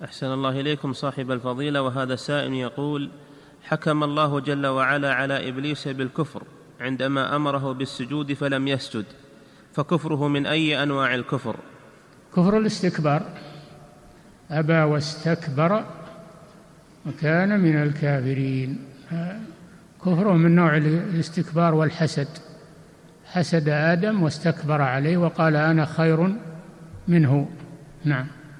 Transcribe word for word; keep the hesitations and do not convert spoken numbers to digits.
أحسن الله إليكم صاحب الفضيلة. وهذا سائل يقول: حكم الله جل وعلا على إبليس بالكفر عندما أمره بالسجود فلم يسجد، فكفره من أي أنواع الكفر؟ كفر الاستكبار، أبى واستكبر وكان من الكافرين. كفره من نوع الاستكبار والحسد، حسد آدم واستكبر عليه وقال أنا خير منه. نعم.